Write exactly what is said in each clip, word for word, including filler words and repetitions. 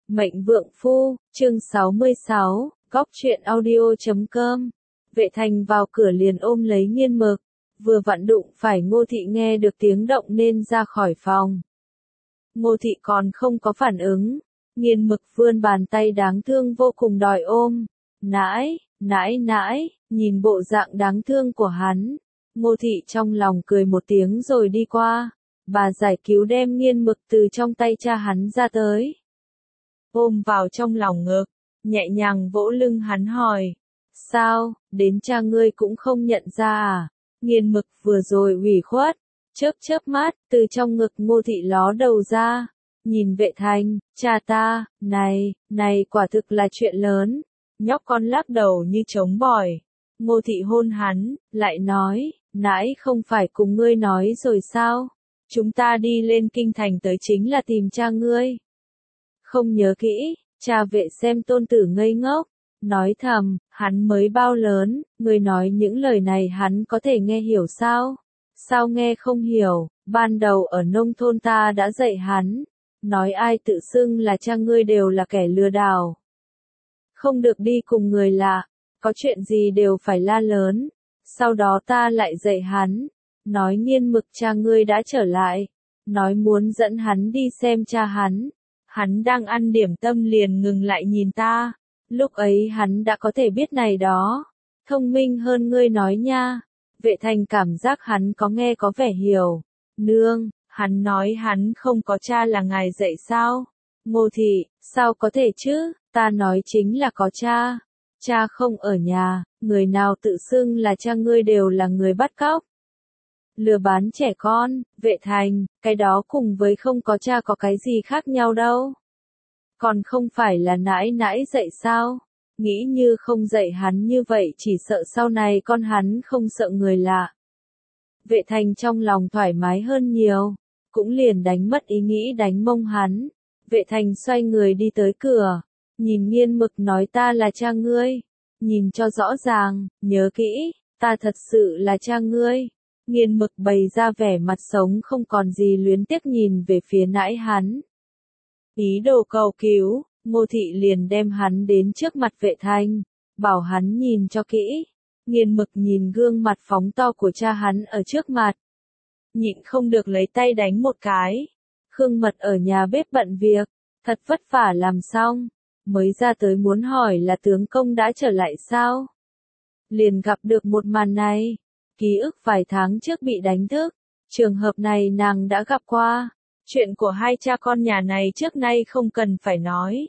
Mệnh Vượng Phu, chương sáu mươi sáu, góc truyện audio chấm com. Vệ Thành vào cửa liền ôm lấy Nghiên Mực, vừa vặn đụng phải Ngô Thị nghe được tiếng động nên ra khỏi phòng. Ngô Thị còn không có phản ứng, Nghiên Mực vươn bàn tay đáng thương vô cùng đòi ôm. Nãi, nãi nãi, nhìn bộ dạng đáng thương của hắn, Ngô Thị trong lòng cười một tiếng rồi đi qua. Bà giải cứu đem Nghiên Mực từ trong tay cha hắn ra tới, ôm vào trong lòng ngực, nhẹ nhàng vỗ lưng hắn hỏi, sao, đến cha ngươi cũng không nhận ra à? Nghiên Mực vừa rồi ủy khuất, chớp chớp mắt, từ trong ngực Ngô Thị ló đầu ra, nhìn Vệ Thành, cha ta, này, này quả thực là chuyện lớn. Nhóc con lắc đầu như trống bỏi. Ngô Thị hôn hắn, lại nói, nãy không phải cùng ngươi nói rồi sao? Chúng ta đi lên kinh thành tới chính là tìm cha ngươi. Không nhớ kỹ, cha Vệ xem tôn tử ngây ngốc, nói thầm, hắn mới bao lớn, ngươi nói những lời này hắn có thể nghe hiểu sao? Sao nghe không hiểu, ban đầu ở nông thôn ta đã dạy hắn, nói ai tự xưng là cha ngươi đều là kẻ lừa đảo. Không được đi cùng người lạ, có chuyện gì đều phải la lớn. Sau đó ta lại dạy hắn, nói Nghiên Mực cha ngươi đã trở lại, nói muốn dẫn hắn đi xem cha hắn. Hắn đang ăn điểm tâm liền ngừng lại nhìn ta, lúc ấy hắn đã có thể biết này đó, thông minh hơn ngươi nói nha. Vệ Thành cảm giác hắn có nghe có vẻ hiểu. Nương, hắn nói hắn không có cha là ngài dạy sao? Ngô Thị, sao có thể chứ, ta nói chính là có cha. Cha không ở nhà, người nào tự xưng là cha ngươi đều là người bắt cóc, lừa bán trẻ con. Vệ Thành, cái đó cùng với không có cha có cái gì khác nhau đâu. Còn không phải là nãi nãi dạy sao? Nghĩ như không dạy hắn như vậy chỉ sợ sau này con hắn không sợ người lạ. Vệ Thành trong lòng thoải mái hơn nhiều, cũng liền đánh mất ý nghĩ đánh mông hắn. Vệ Thành xoay người đi tới cửa, nhìn Nghiên Mực nói ta là cha ngươi, nhìn cho rõ ràng, nhớ kỹ, ta thật sự là cha ngươi. Nghiên Mực bày ra vẻ mặt sống không còn gì luyến tiếc nhìn về phía nãi hắn. Ý đồ cầu cứu, Ngô Thị liền đem hắn đến trước mặt Vệ Thành, bảo hắn nhìn cho kỹ. Nghiên Mực nhìn gương mặt phóng to của cha hắn ở trước mặt, nhịn không được lấy tay đánh một cái. Khương Mật ở nhà bếp bận việc, thật vất vả làm xong, mới ra tới muốn hỏi là tướng công đã trở lại sao? Liền gặp được một màn này, ký ức vài tháng trước bị đánh thức, trường hợp này nàng đã gặp qua, chuyện của hai cha con nhà này trước nay không cần phải nói.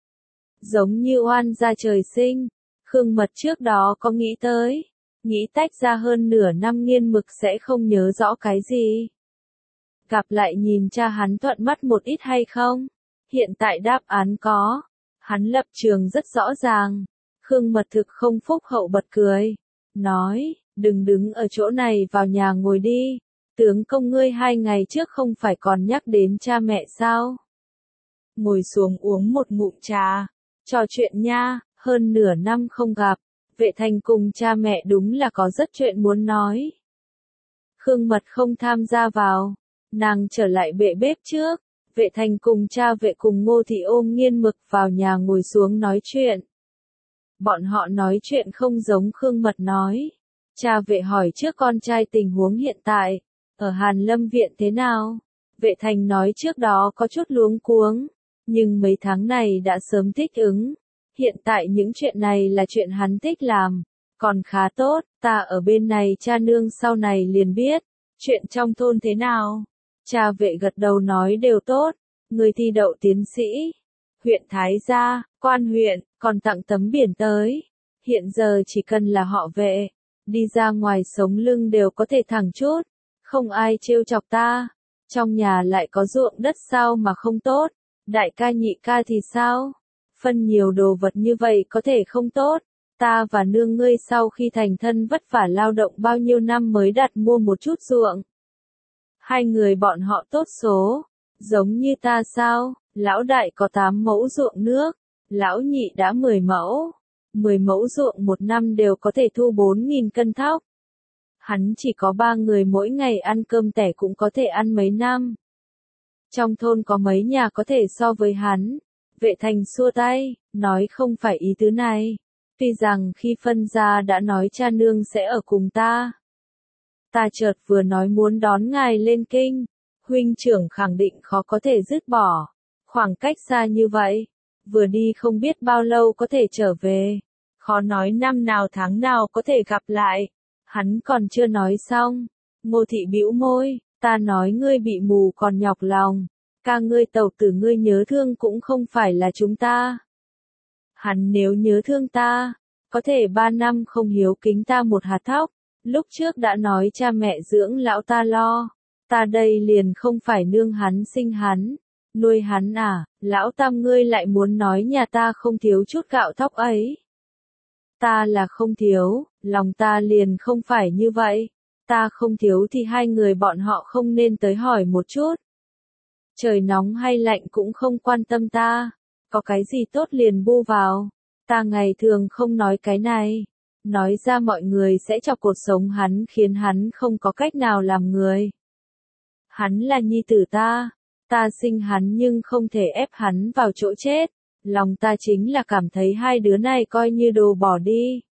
Giống như oan gia trời sinh, Khương Mật trước đó có nghĩ tới, nghĩ tách ra hơn nửa năm Nghiên Mực sẽ không nhớ rõ cái gì. Gặp lại nhìn cha hắn thuận mắt một ít hay không? Hiện tại đáp án có. Hắn lập trường rất rõ ràng. Khương Mật thực không phúc hậu bật cười. Nói, đừng đứng ở chỗ này vào nhà ngồi đi. Tướng công ngươi hai ngày trước không phải còn nhắc đến cha mẹ sao? Ngồi xuống uống một ngụm trà. Trò chuyện nha, hơn nửa năm không gặp. Vệ Thành cùng cha mẹ đúng là có rất chuyện muốn nói. Khương Mật không tham gia vào. Nàng trở lại bệ bếp trước. Vệ Thành cùng cha Vệ cùng Ngô Thị ôm Nghiên Mực vào nhà ngồi xuống nói chuyện. Bọn họ nói chuyện không giống Khương Mật nói. Cha Vệ hỏi trước con trai tình huống hiện tại, ở Hàn Lâm viện thế nào? Vệ Thành nói trước đó có chút luống cuống, nhưng mấy tháng này đã sớm thích ứng. Hiện tại những chuyện này là chuyện hắn thích làm, còn khá tốt, ta ở bên này cha nương sau này liền biết. Chuyện trong thôn thế nào? Cha Vệ gật đầu nói đều tốt, người thi đậu tiến sĩ, huyện Thái Gia, quan huyện, còn tặng tấm biển tới. Hiện giờ chỉ cần là họ Vệ, đi ra ngoài sống lưng đều có thể thẳng chút, không ai trêu chọc ta. Trong nhà lại có ruộng đất sao mà không tốt, đại ca nhị ca thì sao? Phân nhiều đồ vật như vậy có thể không tốt. Ta và nương ngươi sau khi thành thân vất vả lao động bao nhiêu năm mới đặt mua một chút ruộng. Hai người bọn họ tốt số, giống như ta sao, lão đại có tám mẫu ruộng nước, lão nhị đã mười mẫu, mười mẫu ruộng một năm đều có thể thu bốn nghìn cân thóc. Hắn chỉ có ba người mỗi ngày ăn cơm tẻ cũng có thể ăn mấy năm. Trong thôn có mấy nhà có thể so với hắn, Vệ thành xua tay, nói không phải ý tứ này. Tuy rằng khi phân ra đã nói cha nương sẽ ở cùng ta. Ta chợt vừa nói muốn đón ngài lên kinh. Huynh trưởng khẳng định khó có thể dứt bỏ. Khoảng cách xa như vậy. Vừa đi không biết bao lâu có thể trở về. Khó nói năm nào tháng nào có thể gặp lại. Hắn còn chưa nói xong. Ngô thị bĩu môi, ta nói ngươi bị mù còn nhọc lòng. Ca ngươi tẩu tử ngươi nhớ thương cũng không phải là chúng ta. Hắn nếu nhớ thương ta, có thể ba năm không hiếu kính ta một hạt thóc. Lúc trước đã nói cha mẹ dưỡng lão ta lo. Ta đây liền không phải nương hắn sinh hắn. Nuôi hắn à, lão tam ngươi lại muốn nói nhà ta không thiếu chút gạo thóc ấy. Ta là không thiếu, lòng ta liền không phải như vậy. Ta không thiếu thì hai người bọn họ không nên tới hỏi một chút. Trời nóng hay lạnh cũng không quan tâm ta. Có cái gì tốt liền bu vào. Ta ngày thường không nói cái này. Nói ra mọi người sẽ chọc cuộc sống hắn khiến hắn không có cách nào làm người. Hắn là nhi tử ta. Ta sinh hắn nhưng không thể ép hắn vào chỗ chết. Lòng ta chính là cảm thấy hai đứa này coi như đồ bỏ đi.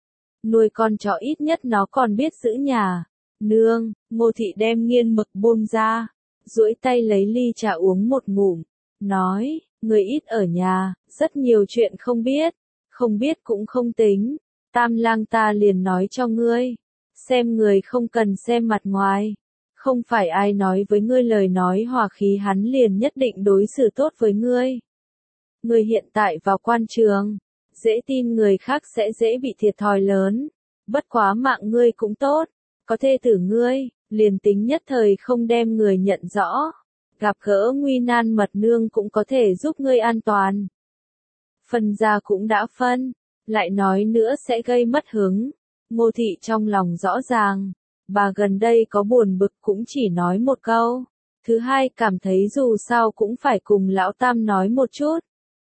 Nuôi con chó ít nhất nó còn biết giữ nhà. Nương, Ngô thị đem nghiên mực buông ra. Duỗi tay lấy ly trà uống một ngụm. Nói, người ít ở nhà, rất nhiều chuyện không biết. Không biết cũng không tính. Tam lang ta liền nói cho ngươi. Xem người không cần xem mặt ngoài. Không phải ai nói với ngươi lời nói hòa khí hắn liền nhất định đối xử tốt với ngươi. Ngươi hiện tại vào quan trường. Dễ tin người khác sẽ dễ bị thiệt thòi lớn. Bất quá mạng ngươi cũng tốt. Có thê tử ngươi, liền tính nhất thời không đem người nhận rõ. Gặp gỡ nguy nan mật nương cũng có thể giúp ngươi an toàn. Phân ra cũng đã phân. Lại nói nữa sẽ gây mất hứng. Ngô thị trong lòng rõ ràng. Bà gần đây có buồn bực cũng chỉ nói một câu. Thứ hai cảm thấy dù sao cũng phải cùng lão tam nói một chút.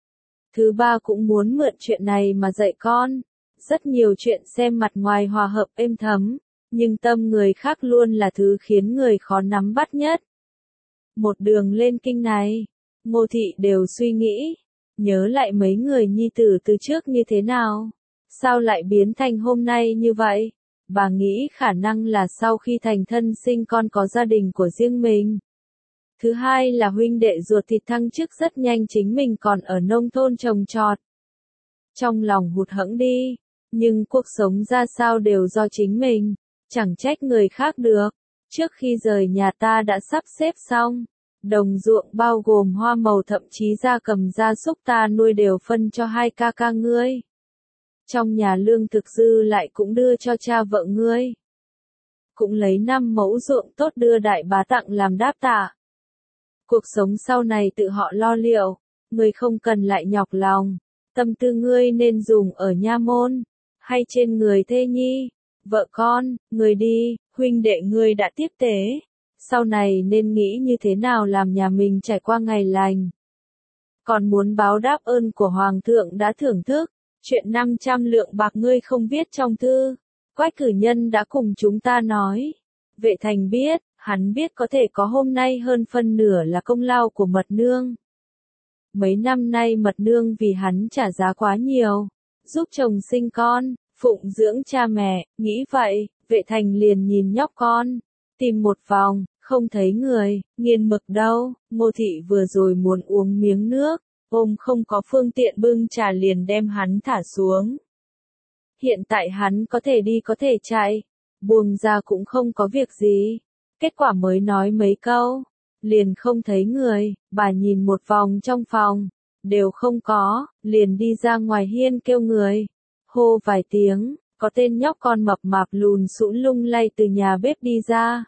Thứ ba cũng muốn mượn chuyện này mà dạy con. Rất nhiều chuyện xem mặt ngoài hòa hợp êm thấm. Nhưng tâm người khác luôn là thứ khiến người khó nắm bắt nhất. Một đường lên kinh này. Ngô thị đều suy nghĩ. Nhớ lại mấy người nhi tử từ trước như thế nào. Sao lại biến thành hôm nay như vậy? Bà nghĩ khả năng là sau khi thành thân sinh con có gia đình của riêng mình. Thứ hai là huynh đệ ruột thịt thăng chức rất nhanh chính mình còn ở nông thôn trồng trọt. Trong lòng hụt hẫng đi, nhưng cuộc sống ra sao đều do chính mình, chẳng trách người khác được. Trước khi rời nhà ta đã sắp xếp xong, đồng ruộng bao gồm hoa màu thậm chí gia cầm gia súc ta nuôi đều phân cho hai ca ca ngươi. Trong nhà lương thực dư lại cũng đưa cho cha vợ ngươi. Cũng lấy năm mẫu ruộng tốt đưa đại bá tặng làm đáp tạ. Cuộc sống sau này tự họ lo liệu, ngươi không cần lại nhọc lòng. Tâm tư ngươi nên dùng ở nha môn, hay trên người thê nhi, vợ con, người đi, huynh đệ ngươi đã tiếp tế. Sau này nên nghĩ như thế nào làm nhà mình trải qua ngày lành. Còn muốn báo đáp ơn của Hoàng thượng đã thưởng thức. Chuyện năm trăm lượng bạc ngươi không viết trong thư. Quách cử nhân đã cùng chúng ta nói. Vệ thành biết, hắn biết có thể có hôm nay hơn phân nửa là công lao của mật nương. Mấy năm nay mật nương vì hắn trả giá quá nhiều. Giúp chồng sinh con, phụng dưỡng cha mẹ, nghĩ vậy, vệ thành liền nhìn nhóc con. Tìm một vòng, không thấy người, nghiên mực đâu, Ngô thị vừa rồi muốn uống miếng nước. Ôm không có phương tiện bưng trà liền đem hắn thả xuống. Hiện tại hắn có thể đi có thể chạy, buông ra cũng không có việc gì. Kết quả mới nói mấy câu, liền không thấy người, bà nhìn một vòng trong phòng, đều không có, liền đi ra ngoài hiên kêu người. Hô vài tiếng, có tên nhóc con mập mạp lùn sũn lung lay từ nhà bếp đi ra.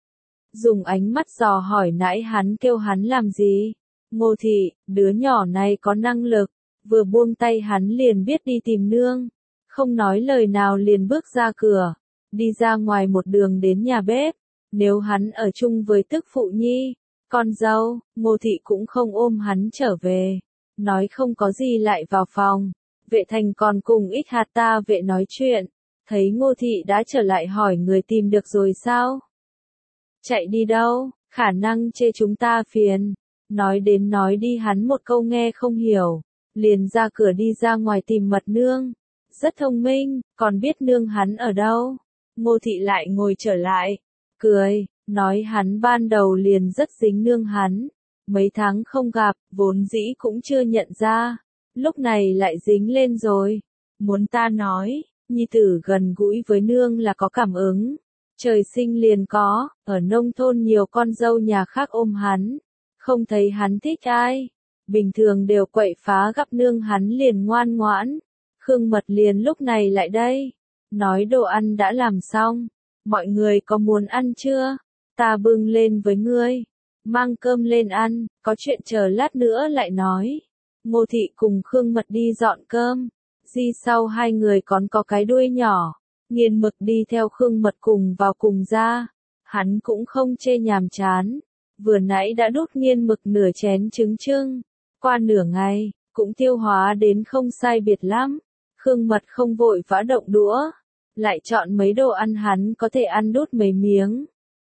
Dùng ánh mắt dò hỏi nãy hắn kêu hắn làm gì. Ngô thị, đứa nhỏ này có năng lực, vừa buông tay hắn liền biết đi tìm nương, không nói lời nào liền bước ra cửa, đi ra ngoài một đường đến nhà bếp, nếu hắn ở chung với tức phụ nhi, con dâu, Ngô thị cũng không ôm hắn trở về, nói không có gì lại vào phòng, vệ thành còn cùng ít hạt ta vệ nói chuyện, thấy Ngô thị đã trở lại hỏi người tìm được rồi sao? Chạy đi đâu, khả năng chê chúng ta phiền. Nói đến nói đi hắn một câu nghe không hiểu, liền ra cửa đi ra ngoài tìm mật nương. Rất thông minh, còn biết nương hắn ở đâu. Ngô thị lại ngồi trở lại, cười, nói hắn ban đầu liền rất dính nương hắn. Mấy tháng không gặp, vốn dĩ cũng chưa nhận ra. Lúc này lại dính lên rồi. Muốn ta nói, nhi tử gần gũi với nương là có cảm ứng. Trời sinh liền có, ở nông thôn nhiều con dâu nhà khác ôm hắn. Không thấy hắn thích ai. Bình thường đều quậy phá gặp nương hắn liền ngoan ngoãn. Khương Mật liền lúc này lại đây. Nói đồ ăn đã làm xong. Mọi người có muốn ăn chưa? Ta bưng lên với ngươi. Mang cơm lên ăn, có chuyện chờ lát nữa lại nói. Ngô thị cùng Khương Mật đi dọn cơm. Di sau hai người còn có cái đuôi nhỏ. Nghiên Mực đi theo Khương Mật cùng vào cùng ra. Hắn cũng không chê nhàm chán. Vừa nãy đã đút Nghiên Mực nửa chén trứng trưng. Qua nửa ngày, cũng tiêu hóa đến không sai biệt lắm. Khương Mật không vội vã động đũa. Lại chọn mấy đồ ăn hắn có thể ăn đút mấy miếng.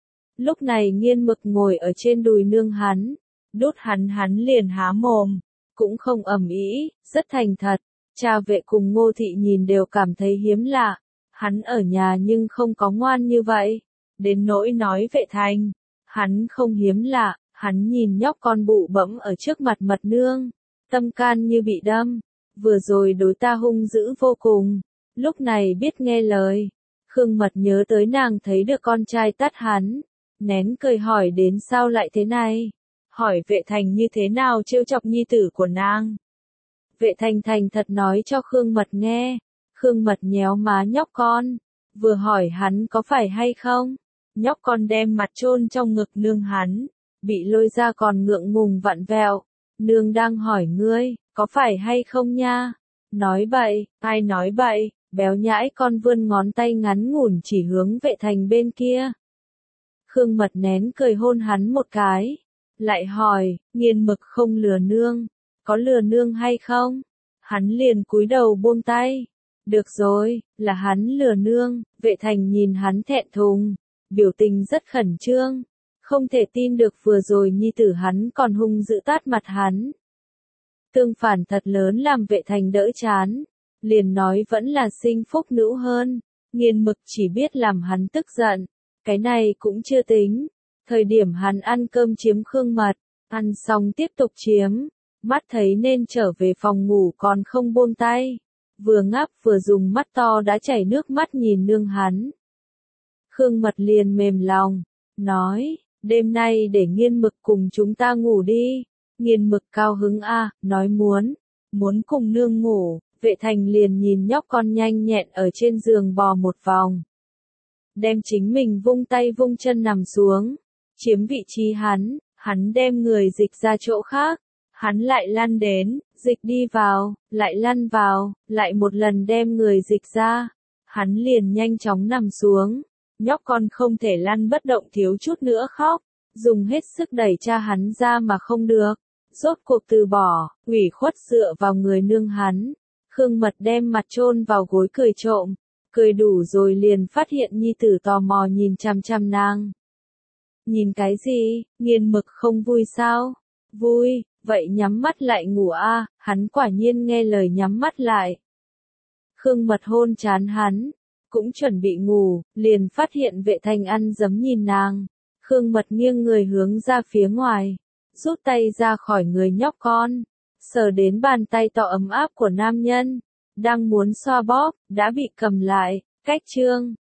Lúc này Nghiên Mực ngồi ở trên đùi nương hắn. Đút hắn hắn liền há mồm. Cũng không ầm ĩ, rất thành thật. Cha Vệ cùng Ngô thị nhìn đều cảm thấy hiếm lạ. Hắn ở nhà nhưng không có ngoan như vậy. Đến nỗi nói Vệ Thành. Hắn không hiếm lạ, hắn nhìn nhóc con bụ bẫm ở trước mặt mật nương. Tâm can như bị đâm. Vừa rồi đối ta hung dữ vô cùng. Lúc này biết nghe lời. Khương Mật nhớ tới nàng thấy được con trai tát hắn. Nén cười hỏi đến sao lại thế này. Hỏi Vệ Thành như thế nào trêu chọc nhi tử của nàng. Vệ Thành thành thật nói cho Khương Mật nghe. Khương Mật nhéo má nhóc con. Vừa hỏi hắn có phải hay không. Nhóc con đem mặt chôn trong ngực nương hắn. Bị lôi ra còn ngượng ngùng vặn vẹo. Nương đang hỏi ngươi, có phải hay không nha? Nói bậy, ai nói bậy? Béo nhãi con vươn ngón tay ngắn ngủn chỉ hướng Vệ Thành bên kia. Khương Mật nén cười hôn hắn một cái. Lại hỏi, Nghiên Mực không lừa nương. Có lừa nương hay không? Hắn liền cúi đầu buông tay. Được rồi, là hắn lừa nương. Vệ Thành nhìn hắn thẹn thùng. Biểu tình rất khẩn trương. Không thể tin được vừa rồi nhi tử hắn còn hung dữ tát mặt hắn. Tương phản thật lớn làm Vệ Thành đỡ chán. Liền nói vẫn là sinh phúc nữ hơn. Nghiên Mực chỉ biết làm hắn tức giận. Cái này cũng chưa tính. Thời điểm hắn ăn cơm chiếm Khương Mật. Ăn xong tiếp tục chiếm. Mắt thấy nên trở về phòng ngủ còn không buông tay. Vừa ngáp vừa dùng mắt to đã chảy nước mắt nhìn nương hắn. Khương Mật liền mềm lòng. Nói, đêm nay để Nghiên Mực cùng chúng ta ngủ đi. Nghiên Mực cao hứng a, nói muốn. Muốn cùng nương ngủ. Vệ Thành liền nhìn nhóc con nhanh nhẹn ở trên giường bò một vòng. Đem chính mình vung tay vung chân nằm xuống. Chiếm vị trí hắn, hắn đem người dịch ra chỗ khác. Hắn lại lăn đến, dịch đi vào, lại lăn vào, lại một lần đem người dịch ra. Hắn liền nhanh chóng nằm xuống. Nhóc con không thể lăn bất động thiếu chút nữa khóc. Dùng hết sức đẩy cha hắn ra mà không được. Rốt cuộc từ bỏ, ủy khuất dựa vào người nương hắn. Khương Mật đem mặt chôn vào gối cười trộm. Cười đủ rồi liền phát hiện nhi tử tò mò nhìn chằm chằm nàng. Nhìn cái gì, Nghiên Mực không vui sao? Vui, vậy nhắm mắt lại ngủ a, hắn quả nhiên nghe lời nhắm mắt lại. Khương Mật hôn chán hắn, cũng chuẩn bị ngủ, liền phát hiện Vệ Thành ăn dấm nhìn nàng. Khương Mật nghiêng người hướng ra phía ngoài, rút tay ra khỏi người nhóc con, sờ đến bàn tay to ấm áp của nam nhân, đang muốn xoa bóp, đã bị cầm lại, cách chương.